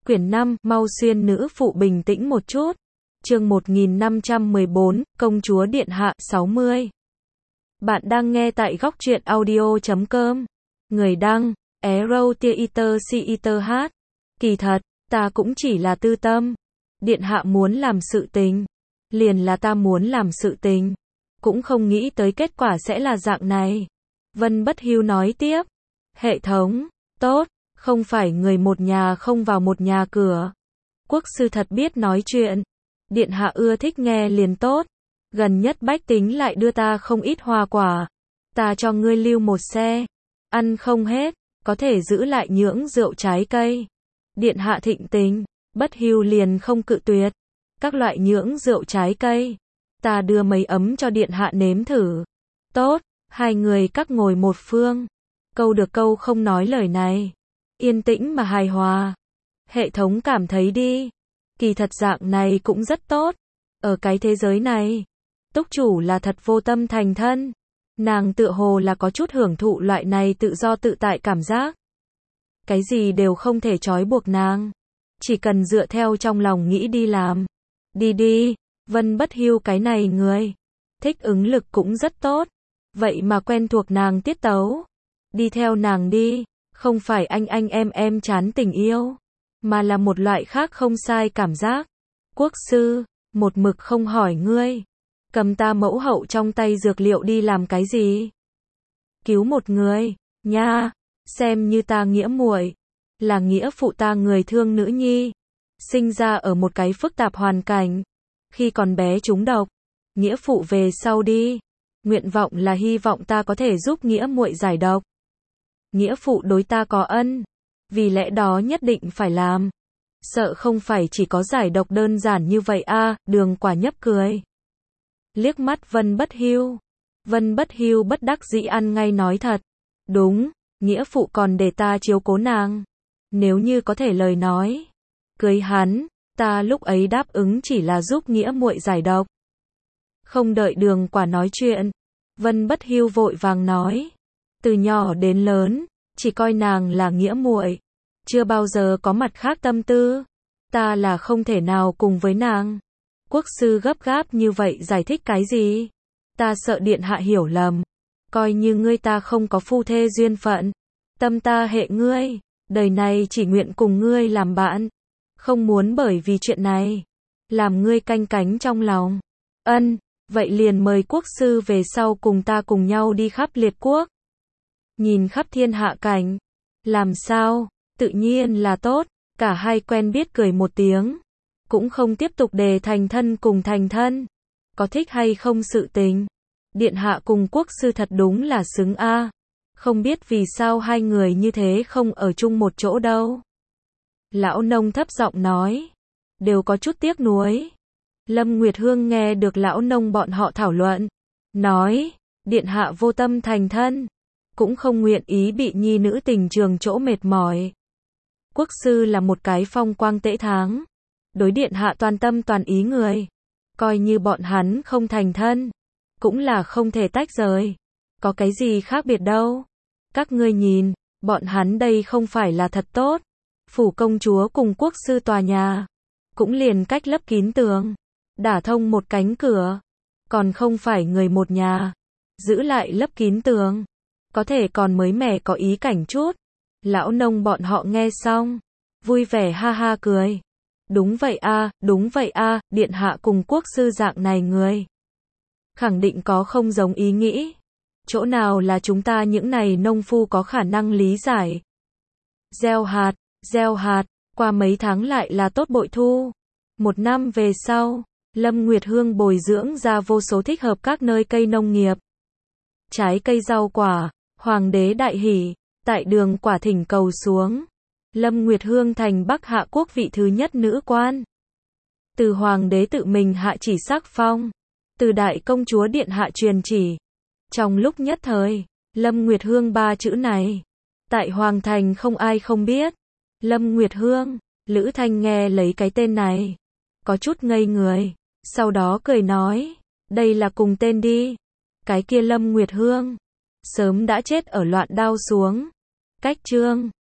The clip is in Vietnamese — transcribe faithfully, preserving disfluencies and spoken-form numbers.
Quyển năm, mau xuyên nữ phụ bình tĩnh một chút. Chương một nghìn năm trăm mười bốn, Công chúa điện hạ, sáu mươi. Bạn đang nghe tại góc truyện audio chấm com. Người đăng, Arrow Theater Theater hát. Kỳ thật, ta cũng chỉ là tư tâm. Điện hạ muốn làm sự tình. Liền là ta muốn làm sự tình. Cũng không nghĩ tới kết quả sẽ là dạng này. Vân Bất Hưu nói tiếp. Hệ thống, tốt, không phải người một nhà không vào một nhà cửa. Quốc sư thật biết nói chuyện. Điện hạ ưa thích nghe liền tốt. Gần nhất bách tính lại đưa ta không ít hoa quả. Ta cho ngươi lưu một xe. Ăn không hết, có thể giữ lại nhưỡng rượu trái cây. Điện hạ thịnh tình, Bất Hưu liền không cự tuyệt. Các loại nhưỡng rượu trái cây. Ta đưa mấy ấm cho điện hạ nếm thử. Tốt, hai người các ngồi một phương. Câu được câu không nói lời này. Yên tĩnh mà hài hòa. Hệ thống cảm thấy đi. Kỳ thật dạng này cũng rất tốt. Ở cái thế giới này, túc chủ là thật vô tâm thành thân. Nàng tựa hồ là có chút hưởng thụ loại này tự do tự tại cảm giác. Cái gì đều không thể trói buộc nàng. Chỉ cần dựa theo trong lòng nghĩ đi làm. Đi đi, Vân Bất Hưu cái này người. Thích ứng lực cũng rất tốt. Vậy mà quen thuộc nàng tiết tấu. Đi theo nàng đi. Không phải anh anh em em chán tình yêu. Mà là một loại khác không sai cảm giác. Quốc sư, một mực không hỏi ngươi. Cầm ta mẫu hậu trong tay dược liệu đi làm cái gì? Cứu một người, nha. Xem như ta nghĩa muội. Là nghĩa phụ ta người thương nữ nhi. Sinh ra ở một cái phức tạp hoàn cảnh. Khi còn bé trúng độc. Nghĩa phụ về sau đi. Nguyện vọng là hy vọng ta có thể giúp nghĩa muội giải độc. Nghĩa phụ đối ta có ân. Vì lẽ đó nhất định phải làm. Sợ không phải chỉ có giải độc đơn giản như vậy a. À, Đường Quả nhấp cười. Liếc mắt Vân Bất Hưu. Vân Bất Hưu bất đắc dĩ ăn ngay nói thật. Đúng, nghĩa phụ còn để ta chiếu cố nàng. Nếu như có thể lời nói. Cưới hắn, ta lúc ấy đáp ứng chỉ là giúp nghĩa muội giải độc. Không đợi Đường Quả nói chuyện. Vân Bất Hưu vội vàng nói. Từ nhỏ đến lớn, chỉ coi nàng là nghĩa muội, chưa bao giờ có mặt khác tâm tư. Ta là không thể nào cùng với nàng. Quốc sư gấp gáp như vậy giải thích cái gì? Ta sợ điện hạ hiểu lầm. Coi như ngươi ta không có phu thê duyên phận. Tâm ta hệ ngươi, đời này chỉ nguyện cùng ngươi làm bạn. Không muốn bởi vì chuyện này, làm ngươi canh cánh trong lòng. Ân, vậy liền mời quốc sư về sau cùng ta cùng nhau đi khắp liệt quốc. Nhìn khắp thiên hạ cảnh. Làm sao? Tự nhiên là tốt. Cả hai quen biết cười một tiếng. Cũng không tiếp tục đề thành thân cùng thành thân. Có thích hay không sự tình. Điện hạ cùng quốc sư thật đúng là xứng a. Không biết vì sao hai người như thế không ở chung một chỗ đâu. Lão nông thấp giọng nói. Đều có chút tiếc nuối. Lâm Nguyệt Hương nghe được lão nông bọn họ thảo luận. Nói. Điện hạ vô tâm thành thân. Cũng không nguyện ý bị nhi nữ tình trường chỗ mệt mỏi. Quốc sư là một cái phong quang tễ tháng. Đối điện hạ toàn tâm toàn ý người. Coi như bọn hắn không thành thân. Cũng là không thể tách rời. Có cái gì khác biệt đâu. Các ngươi nhìn, bọn hắn đây không phải là thật tốt. Phủ công chúa cùng quốc sư tòa nhà. Cũng liền cách lấp kín tường. Đả thông một cánh cửa. Còn không phải người một nhà. Giữ lại lấp kín tường. Có thể còn mới mẻ có ý cảnh chút. Lão nông bọn họ nghe xong. Vui vẻ ha ha cười. Đúng vậy a, đúng vậy a, điện hạ cùng quốc sư dạng này người. Khẳng định có không giống ý nghĩ. Chỗ nào là chúng ta những này nông phu có khả năng lý giải. Gieo hạt, gieo hạt, qua mấy tháng lại là tốt bội thu. Một năm về sau, Lâm Nguyệt Hương bồi dưỡng ra vô số thích hợp các nơi cây nông nghiệp. Trái cây rau quả. Hoàng đế đại hỉ, tại Đường Quả thỉnh cầu xuống. Lâm Nguyệt Hương thành Bắc Hạ quốc vị thứ nhất nữ quan. Từ hoàng đế tự mình hạ chỉ sắc phong. Từ đại công chúa điện hạ truyền chỉ. Trong lúc nhất thời, Lâm Nguyệt Hương ba chữ này. Tại hoàng thành không ai không biết. Lâm Nguyệt Hương, Lữ Thanh nghe lấy cái tên này. Có chút ngây người. Sau đó cười nói. Đây là cùng tên đi. Cái kia Lâm Nguyệt Hương. Sớm đã chết ở loạn đao xuống. Cách chương